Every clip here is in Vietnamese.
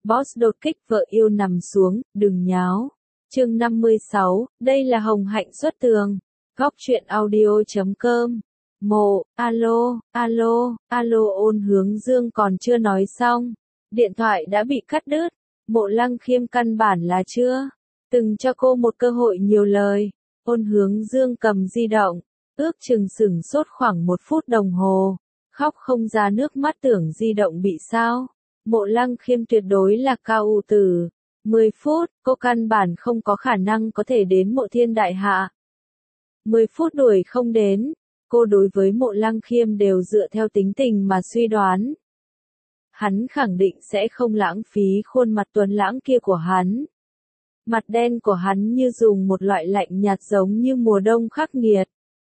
Boss đột kích vợ yêu nằm xuống, đừng nháo. Chương 56, đây là Hồng Hạnh xuất tường. Góc truyện audio.com. Alo, Ôn Hướng Dương còn chưa nói xong. Điện thoại đã bị cắt đứt. Mộ Lăng Khiêm căn bản là chưa từng cho cô một cơ hội nhiều lời. Ôn Hướng Dương cầm di động, ước chừng sửng sốt khoảng 1 phút đồng hồ. Khóc không ra nước mắt tưởng di động bị sao. Mộ Lăng Khiêm tuyệt đối là cao ưu tử. 10 phút, cô căn bản không có khả năng có thể đến Mộ Thiên Đại Hạ. 10 phút đuổi không đến, cô đối với Mộ Lăng Khiêm đều dựa theo tính tình mà suy đoán. Hắn khẳng định sẽ không lãng phí khuôn mặt tuấn lãng kia của hắn. Mặt đen của hắn như dùng một loại lạnh nhạt giống như mùa đông khắc nghiệt.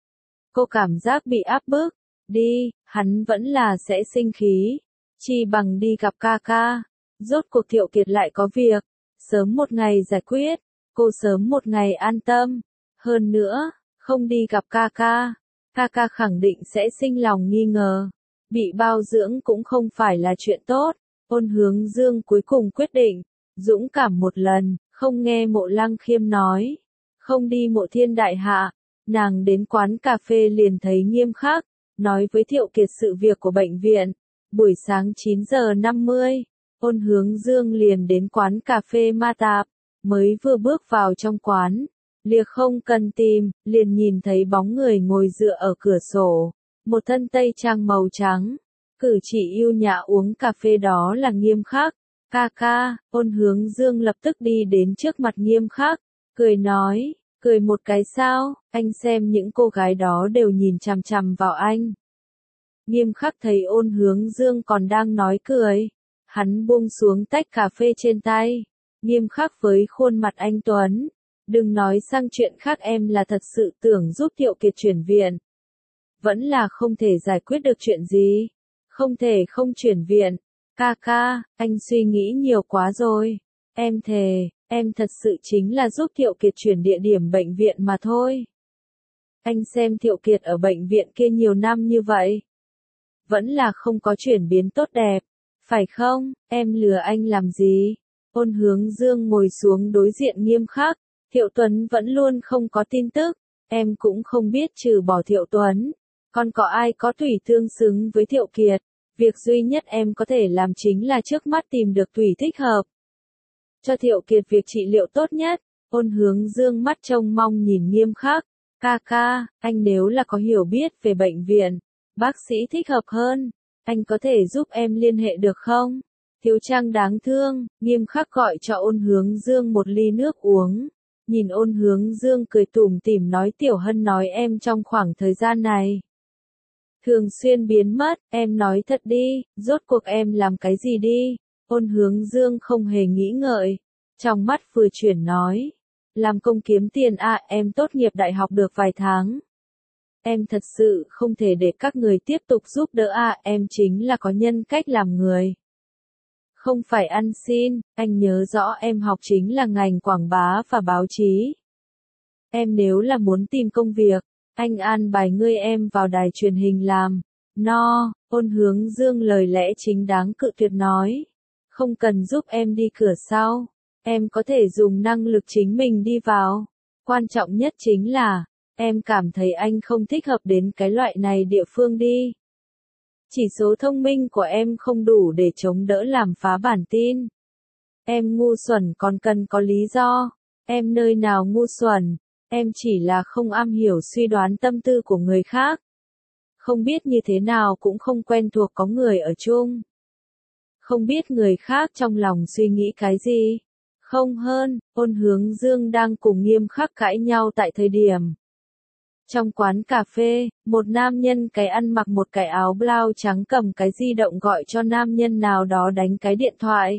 Cô cảm giác bị áp bức, đi, hắn vẫn là sẽ sinh khí. Chi bằng đi gặp ca ca. Rốt cuộc Thiệu Kiệt lại có việc. Sớm một ngày giải quyết. Cô sớm một ngày an tâm. Hơn nữa, không đi gặp ca ca. Ca ca khẳng định sẽ sinh lòng nghi ngờ. Bị bao dưỡng cũng không phải là chuyện tốt. Ôn Hướng Dương cuối cùng quyết định. Dũng cảm một lần, không nghe Mộ Lăng Khiêm nói. Không đi Mộ Thiên Đại Hạ. Nàng đến quán cà phê liền thấy Nghiêm Khắc. Nói với Thiệu Kiệt sự việc của bệnh viện. Buổi sáng 9 giờ 50, Ôn Hướng Dương liền đến quán cà phê Ma Tạp, mới vừa bước vào trong quán, liếc không cần tìm, liền nhìn thấy bóng người ngồi dựa ở cửa sổ, một thân tây trang màu trắng, cử chỉ yêu nhã uống cà phê đó là Nghiêm Khắc. Ca ca, Ôn Hướng Dương lập tức đi đến trước mặt Nghiêm Khắc, cười nói, cười một cái sao, anh xem những cô gái đó đều nhìn chằm chằm vào anh. Nghiêm Khắc thấy Ôn Hướng Dương còn đang nói cười. Hắn buông xuống tách cà phê trên tay. Nghiêm Khắc với khuôn mặt anh tuấn. Đừng nói sang chuyện khác, em là thật sự tưởng giúp Thiệu Kiệt chuyển viện. Vẫn là không thể giải quyết được chuyện gì. Không thể không chuyển viện. Ca ca, anh suy nghĩ nhiều quá rồi. Em thề, em thật sự chính là giúp Thiệu Kiệt chuyển địa điểm bệnh viện mà thôi. Anh xem Thiệu Kiệt ở bệnh viện kia nhiều năm như vậy. Vẫn là không có chuyển biến tốt đẹp, phải không, em lừa anh làm gì? Ôn Hướng Dương ngồi xuống đối diện Nghiêm Khắc, Thiệu Tuấn vẫn luôn không có tin tức, em cũng không biết trừ bỏ Thiệu Tuấn, còn có ai có thủy tương xứng với Thiệu Kiệt, việc duy nhất em có thể làm chính là trước mắt tìm được thủy thích hợp. Cho Thiệu Kiệt việc trị liệu tốt nhất. Ôn Hướng Dương mắt trông mong nhìn Nghiêm Khắc, ca ca, anh nếu là có hiểu biết về bệnh viện, bác sĩ thích hợp hơn, anh có thể giúp em liên hệ được không? Thiếu Trang đáng thương. Nghiêm Khắc gọi cho Ôn Hướng Dương một ly nước uống. Nhìn Ôn Hướng Dương cười tủm tỉm nói, Tiểu Hân nói em trong khoảng thời gian này thường xuyên biến mất, em nói thật đi, rốt cuộc em làm cái gì đi? Ôn Hướng Dương không hề nghĩ ngợi, trong mắt vừa chuyển nói, làm công kiếm tiền em tốt nghiệp đại học được vài tháng. Em thật sự không thể để các người tiếp tục giúp đỡ em chính là có nhân cách làm người. Không phải ăn xin, anh nhớ rõ em học chính là ngành quảng bá và báo chí. Em nếu là muốn tìm công việc, anh an bài ngươi em vào đài truyền hình làm. Ôn Hướng Dương lời lẽ chính đáng cự tuyệt nói. Không cần giúp em đi cửa sau, em có thể dùng năng lực chính mình đi vào. Quan trọng nhất chính là, em cảm thấy anh không thích hợp đến cái loại này địa phương đi. Chỉ số thông minh của em không đủ để chống đỡ làm phá bản tin. Em ngu xuẩn còn cần có lý do. Em nơi nào ngu xuẩn, em chỉ là không am hiểu suy đoán tâm tư của người khác. Không biết như thế nào cũng không quen thuộc có người ở chung. Không biết người khác trong lòng suy nghĩ cái gì. Không hơn, Ôn Hướng Dương đang cùng Nghiêm Khắc cãi nhau tại thời điểm. Trong quán cà phê, một nam nhân cái ăn mặc một cái áo blau trắng cầm cái di động gọi cho nam nhân nào đó đánh cái điện thoại.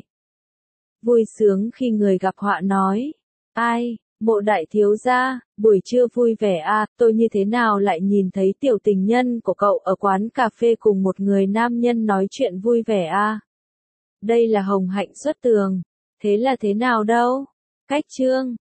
Vui sướng khi người gặp họa nói. Ai, Mộ đại thiếu gia, buổi trưa vui vẻ tôi như thế nào lại nhìn thấy tiểu tình nhân của cậu ở quán cà phê cùng một người nam nhân nói chuyện vui vẻ Đây là Hồng Hạnh xuất tường. Thế là thế nào đâu? Cách chương.